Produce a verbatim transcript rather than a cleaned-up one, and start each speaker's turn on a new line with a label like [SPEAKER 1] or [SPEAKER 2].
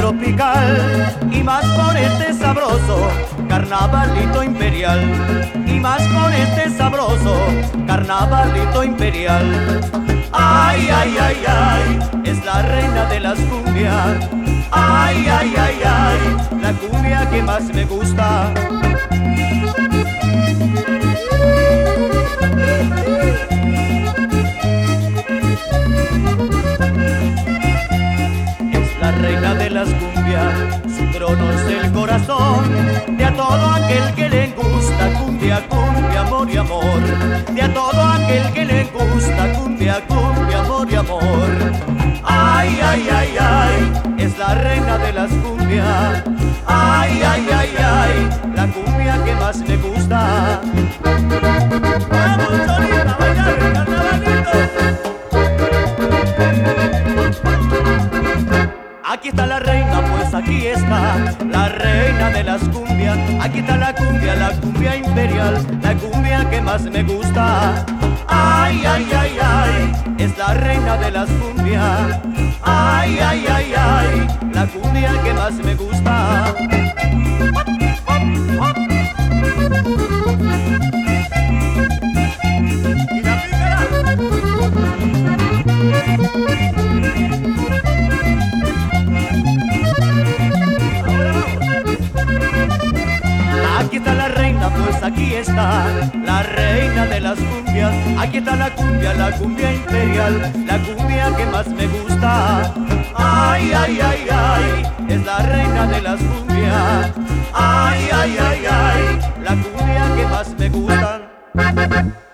[SPEAKER 1] tropical y más con este sabroso carnavalito imperial, y más con este sabroso carnavalito imperial. Ay, ay, ay, ay, es la reina de las cumbias. Ay, ay, ay, ay, la cumbia que más me gusta. La reina de las cumbias, su trono es el corazón de a todo aquel que le gusta cumbia, cumbia, amor y amor. De a todo aquel que le gusta cumbia, cumbia, amor y amor. Ay, ay, ay, ay, es la reina de las cumbias. Ay, ay, ay, ay, la cumbia que más me gusta. Vamos, Cholita, a bailar el carnavalito. Aquí está la reina, pues aquí está la reina de las cumbias. Aquí está la cumbia, la cumbia imperial, la cumbia que más me gusta. Ay, ay, ay, ay, es la reina de las cumbias. Ay, ay, ay, ay, la cumbia que más me gusta. Y la pícara. Aquí está la reina, pues aquí está la reina de las cumbias. Aquí está la cumbia, la cumbia imperial, la cumbia que más me gusta. Ay, ay, ay, ay, es la reina de las cumbias. Ay, ay, ay, ay, la cumbia que más me gusta.